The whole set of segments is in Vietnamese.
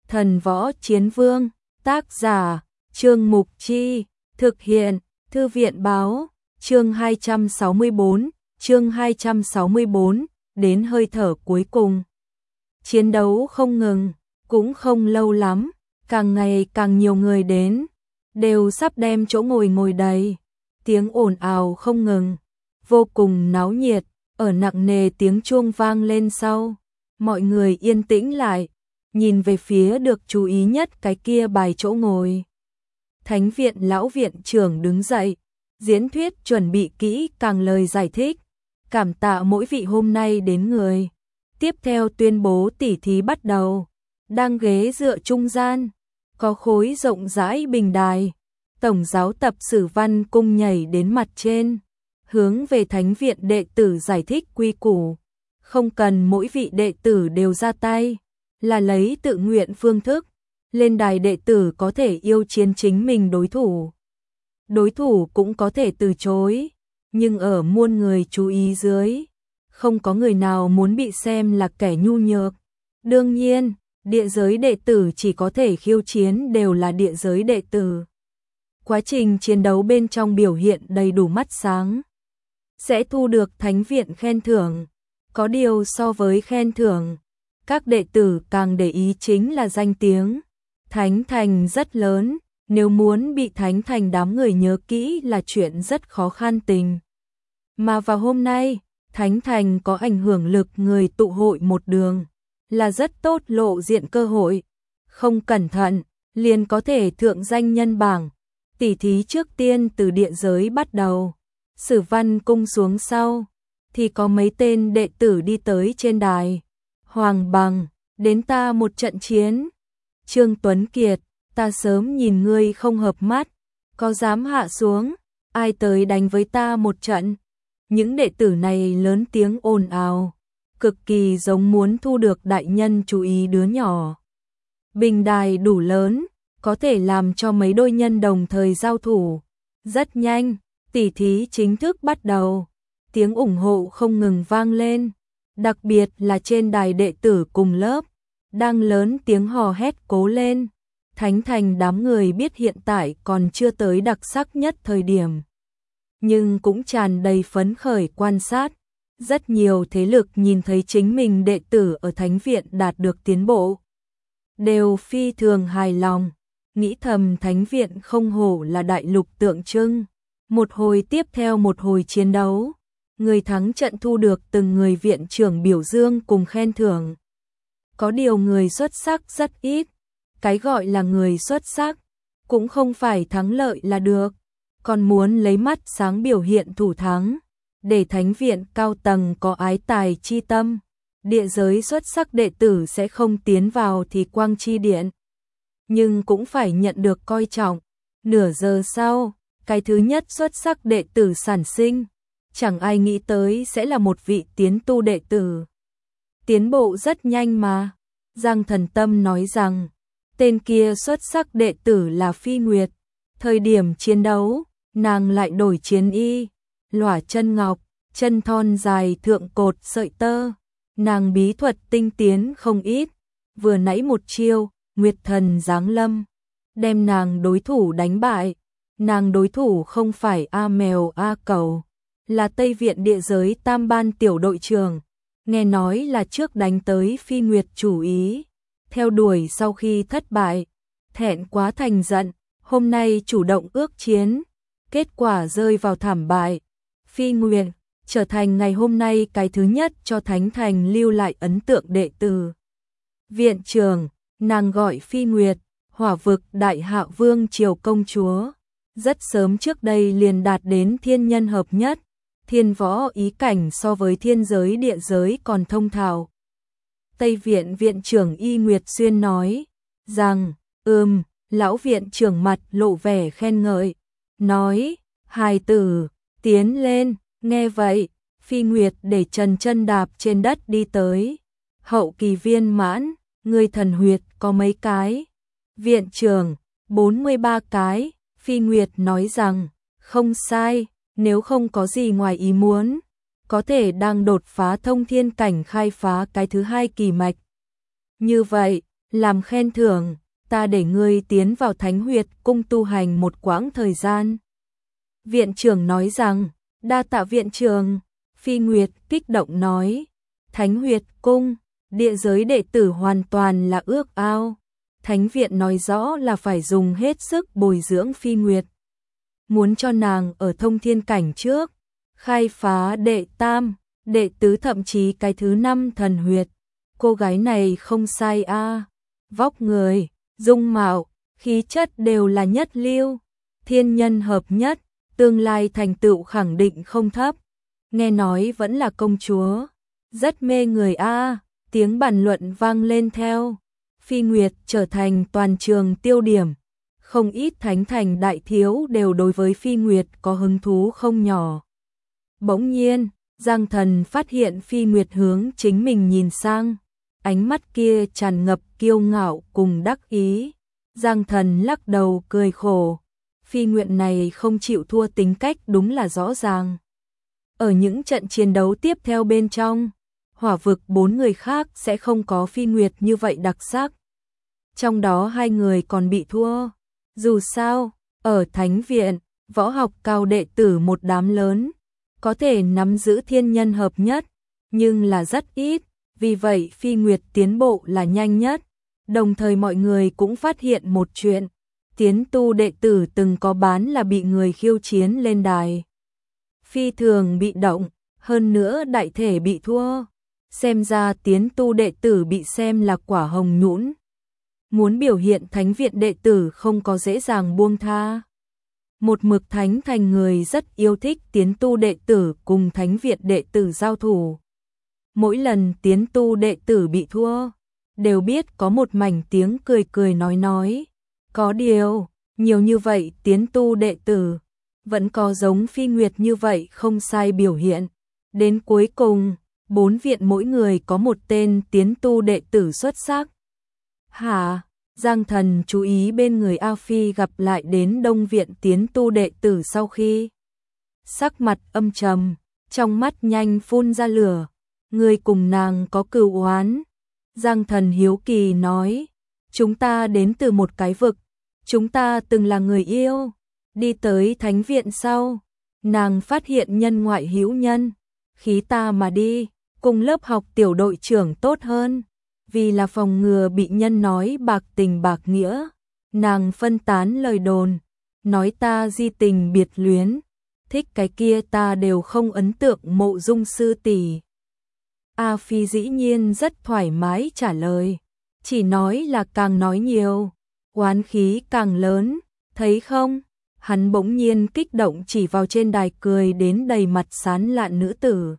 Thần Võ Chiến Vương, tác giả, Trương Mục Chi, thực hiện, Thư viện Báo, chương 264, đến hơi thở cuối cùng. Chiến đấu không ngừng, cũng không lâu lắm, càng ngày càng nhiều người đến, đều sắp đem chỗ ngồi đầy. Tiếng ồn ào không ngừng, vô cùng náo nhiệt, ở nặng nề tiếng chuông vang lên sau. Mọi người yên tĩnh lại, nhìn về phía được chú ý nhất cái kia bài chỗ ngồi. Thánh viện lão viện trưởng đứng dậy, diễn thuyết chuẩn bị kỹ càng lời giải thích, cảm tạ mỗi vị hôm nay đến người. Tiếp theo tuyên bố tỉ thí bắt đầu. Đang ghế dựa trung gian, có khối rộng rãi bình đài. Tổng giáo tập Sử Văn Cung nhảy đến mặt trên, hướng về thánh viện đệ tử giải thích quy củ. Không cần mỗi vị đệ tử đều ra tay, là lấy tự nguyện phương thức. Lên đài đệ tử có thể yêu chiến chính mình đối thủ. Đối thủ cũng có thể từ chối, nhưng ở muôn người chú ý dưới, không có người nào muốn bị xem là kẻ nhu nhược. Đương nhiên, địa giới đệ tử chỉ có thể khiêu chiến đều là địa giới đệ tử. Quá trình chiến đấu bên trong biểu hiện đầy đủ mắt sáng, sẽ thu được thánh viện khen thưởng. Có điều so với khen thưởng, các đệ tử càng để ý chính là danh tiếng. Thánh thành rất lớn, nếu muốn bị thánh thành đám người nhớ kỹ là chuyện rất khó khăn tình. Mà vào hôm nay, thánh thành có ảnh hưởng lực người tụ hội một đường, là rất tốt lộ diện cơ hội. Không cẩn thận, liền có thể thượng danh nhân bảng. Tỉ thí trước tiên từ địa giới bắt đầu, Sử Văn Cung xuống sau, thì có mấy tên đệ tử đi tới trên đài. Hoàng Bằng, đến ta một trận chiến. Trương Tuấn Kiệt, ta sớm nhìn ngươi không hợp mắt, có dám hạ xuống, ai tới đánh với ta một trận. Những đệ tử này lớn tiếng ồn ào, cực kỳ giống muốn thu được đại nhân chú ý đứa nhỏ. Bình đài đủ lớn, có thể làm cho mấy đôi nhân đồng thời giao thủ. Rất nhanh, tỉ thí chính thức bắt đầu. Tiếng ủng hộ không ngừng vang lên, đặc biệt là trên đài đệ tử cùng lớp, đang lớn tiếng hò hét cố lên. Thánh thành đám người biết hiện tại còn chưa tới đặc sắc nhất thời điểm, nhưng cũng tràn đầy phấn khởi quan sát. Rất nhiều thế lực nhìn thấy chính mình đệ tử ở thánh viện đạt được tiến bộ, đều phi thường hài lòng, nghĩ thầm thánh viện không hổ là đại lục tượng trưng. Một hồi tiếp theo một hồi chiến đấu, người thắng trận thu được từng người viện trưởng biểu dương cùng khen thưởng. Có điều người xuất sắc rất ít, cái gọi là người xuất sắc, cũng không phải thắng lợi là được, còn muốn lấy mắt sáng biểu hiện thủ thắng, để thánh viện cao tầng có ái tài chi tâm. Địa giới xuất sắc đệ tử sẽ không tiến vào thì quang chi điện, nhưng cũng phải nhận được coi trọng. Nửa giờ sau, cái thứ nhất xuất sắc đệ tử sản sinh, chẳng ai nghĩ tới sẽ là một vị tiến tu đệ tử. Tiến bộ rất nhanh mà. Giang Thần Tâm nói rằng, tên kia xuất sắc đệ tử là Phi Nguyệt. Thời điểm chiến đấu, nàng lại đổi chiến y, lỏa chân ngọc, chân thon dài thượng cột sợi tơ. Nàng bí thuật tinh tiến không ít, vừa nãy một chiêu, Nguyệt Thần giáng lâm, đem nàng đối thủ đánh bại. Nàng đối thủ không phải A Mèo A Cầu, là Tây Viện địa giới tam ban tiểu đội trưởng. Nghe nói là trước đánh tới Phi Nguyệt chủ ý, theo đuổi sau khi thất bại, thẹn quá thành giận, hôm nay chủ động ước chiến, kết quả rơi vào thảm bại. Phi Nguyệt trở thành ngày hôm nay cái thứ nhất cho thánh thành lưu lại ấn tượng đệ tử. Viện trưởng, nàng gọi Phi Nguyệt, Hỏa vực đại hạ vương triều công chúa, rất sớm trước đây liền đạt đến thiên nhân hợp nhất. Thiên võ ý cảnh so với thiên giới địa giới còn thông thạo. Tây viện viện trưởng Y Nguyệt Xuyên nói rằng, lão viện trưởng mặt lộ vẻ khen ngợi, nói, hài tử, tiến lên. Nghe vậy, Phi Nguyệt để trần chân đạp trên đất đi tới. Hậu kỳ viên mãn, người thần huyệt có mấy cái? Viện trưởng, 43 cái. Phi Nguyệt nói rằng, không sai. Nếu không có gì ngoài ý muốn, có thể đang đột phá thông thiên cảnh khai phá cái thứ hai kỳ mạch. Như vậy, Làm khen thưởng, ta để ngươi tiến vào Thánh Huyệt cung tu hành một quãng thời gian. Viện trưởng nói rằng, đa tạ viện trưởng. Phi Nguyệt kích động nói, Thánh Huyệt cung, địa giới đệ tử hoàn toàn là ước ao. Thánh viện nói rõ là phải dùng hết sức bồi dưỡng Phi Nguyệt. Muốn cho nàng ở thông thiên cảnh trước, khai phá đệ tam, đệ tứ thậm chí cái thứ 5 thần huyệt. Cô gái này không sai a, vóc người, dung mạo, khí chất đều là nhất lưu, thiên nhân hợp nhất, tương lai thành tựu khẳng định không thấp. Nghe nói vẫn là công chúa, rất mê người a. Tiếng bàn luận vang lên theo. Phi Nguyệt trở thành toàn trường tiêu điểm. Không ít thánh thành đại thiếu đều đối với Phi Nguyệt có hứng thú không nhỏ. Bỗng nhiên, Giang Thần phát hiện Phi Nguyệt hướng chính mình nhìn sang. Ánh mắt kia tràn ngập kiêu ngạo cùng đắc ý. Giang Thần lắc đầu cười khổ. Phi Nguyệt này không chịu thua tính cách đúng là rõ ràng. Ở những trận chiến đấu tiếp theo bên trong, Hỏa vực 4 người khác sẽ không có Phi Nguyệt như vậy đặc sắc. Trong đó 2 người còn bị thua. Dù sao, ở Thánh viện, võ học cao đệ tử một đám lớn, có thể nắm giữ thiên nhân hợp nhất, nhưng là rất ít, vì vậy Phi Nguyệt tiến bộ là nhanh nhất. Đồng thời mọi người cũng phát hiện một chuyện, tiến tu đệ tử từng có bán là bị người khiêu chiến lên đài. Phi thường bị động, hơn nữa đại thể bị thua. Xem ra tiến tu đệ tử bị xem là quả hồng nhũn. Muốn biểu hiện Thánh viện đệ tử không có dễ dàng buông tha. Một mực Thánh thành người rất yêu thích tiến tu đệ tử cùng Thánh viện đệ tử giao thủ. Mỗi lần tiến tu đệ tử bị thua, đều biết có một mảnh tiếng cười cười nói. Có điều, nhiều như vậy tiến tu đệ tử, vẫn có giống Phi Nguyệt như vậy không sai biểu hiện. Đến cuối cùng, 4 viện mỗi người có một tên tiến tu đệ tử xuất sắc. Hả? Giang Thần chú ý bên người A Phi gặp lại đến Đông viện tiến tu đệ tử sau khi. Sắc mặt âm trầm, trong mắt nhanh phun ra lửa. Người cùng nàng có cừu oán. Giang Thần hiếu kỳ nói, chúng ta đến từ một cái vực, chúng ta từng là người yêu. Đi tới Thánh viện sau, nàng phát hiện nhân ngoại hữu nhân, khí ta mà đi, cùng lớp học tiểu đội trưởng tốt hơn. Vì là phòng ngừa bị nhân nói bạc tình bạc nghĩa, nàng phân tán lời đồn, nói ta di tình biệt luyến, thích cái kia ta đều không ấn tượng Mộ Dung sư tỷ. A Phi dĩ nhiên rất thoải mái trả lời, chỉ nói là càng nói nhiều, oán khí càng lớn, thấy không? Hắn bỗng nhiên kích động chỉ vào trên đài cười đến đầy mặt sán lạn nữ tử.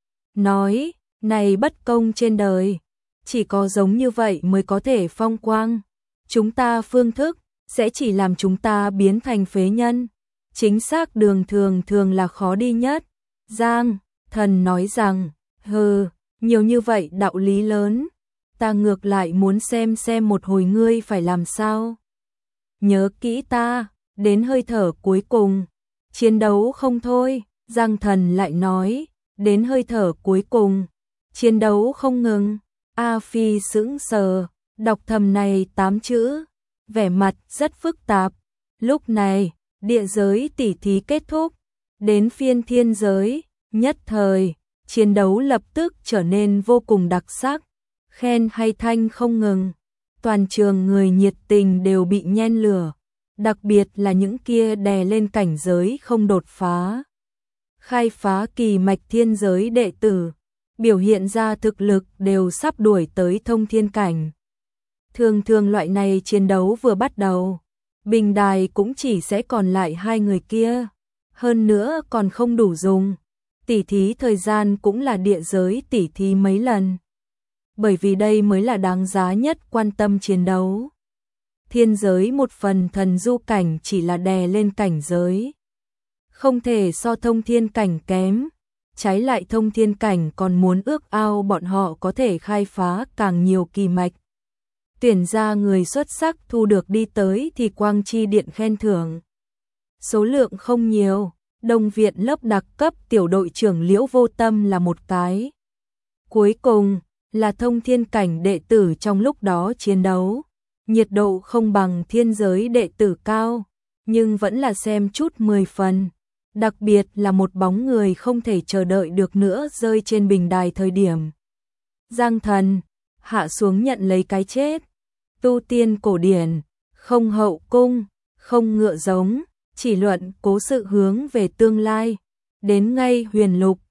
Nói, này bất công trên đời, chỉ có giống như vậy mới có thể phong quang. Chúng ta phương thức, sẽ chỉ làm chúng ta biến thành phế nhân. Chính xác đường thường là khó đi nhất. Giang Thần nói rằng, nhiều như vậy đạo lý lớn, ta ngược lại muốn xem một hồi ngươi phải làm sao. Nhớ kỹ ta, đến hơi thở cuối cùng, chiến đấu không thôi. Giang Thần lại nói, đến hơi thở cuối cùng, chiến đấu không ngừng. A Phi sững sờ, đọc thầm này 8 chữ, vẻ mặt rất phức tạp. Lúc này, địa giới tỉ thí kết thúc, đến phiên thiên giới, nhất thời, chiến đấu lập tức trở nên vô cùng đặc sắc, khen hay thanh không ngừng. Toàn trường người nhiệt tình đều bị nhen lửa, đặc biệt là những kia đè lên cảnh giới không đột phá. Khai phá kỳ mạch thiên giới đệ tử, biểu hiện ra thực lực đều sắp đuổi tới thông thiên cảnh. Thường loại này chiến đấu vừa bắt đầu, bình đài cũng chỉ sẽ còn lại 2 người kia, hơn nữa còn không đủ dùng. Tỉ thí thời gian cũng là địa giới tỉ thí mấy lần. Bởi vì đây mới là đáng giá nhất quan tâm chiến đấu. Thiên giới một phần thần du cảnh chỉ là đè lên cảnh giới, không thể so thông thiên cảnh kém. Trái lại thông thiên cảnh còn muốn ước ao bọn họ có thể khai phá càng nhiều kỳ mạch. Tuyển ra người xuất sắc thu được đi tới thì quang chi điện khen thưởng. Số lượng không nhiều, Đông viện lớp đặc cấp tiểu đội trưởng Liễu Vô Tâm là một cái. Cuối cùng, là thông thiên cảnh đệ tử trong lúc đó chiến đấu. Nhiệt độ không bằng thiên giới đệ tử cao, nhưng vẫn là xem chút 10 phần. Đặc biệt là một bóng người không thể chờ đợi được nữa rơi trên bình đài thời điểm. Giang Thần hạ xuống nhận lấy cái chết. Tu tiên cổ điển, không hậu cung, không ngựa giống, chỉ luận cố sự hướng về tương lai. Đến ngay huyền lục,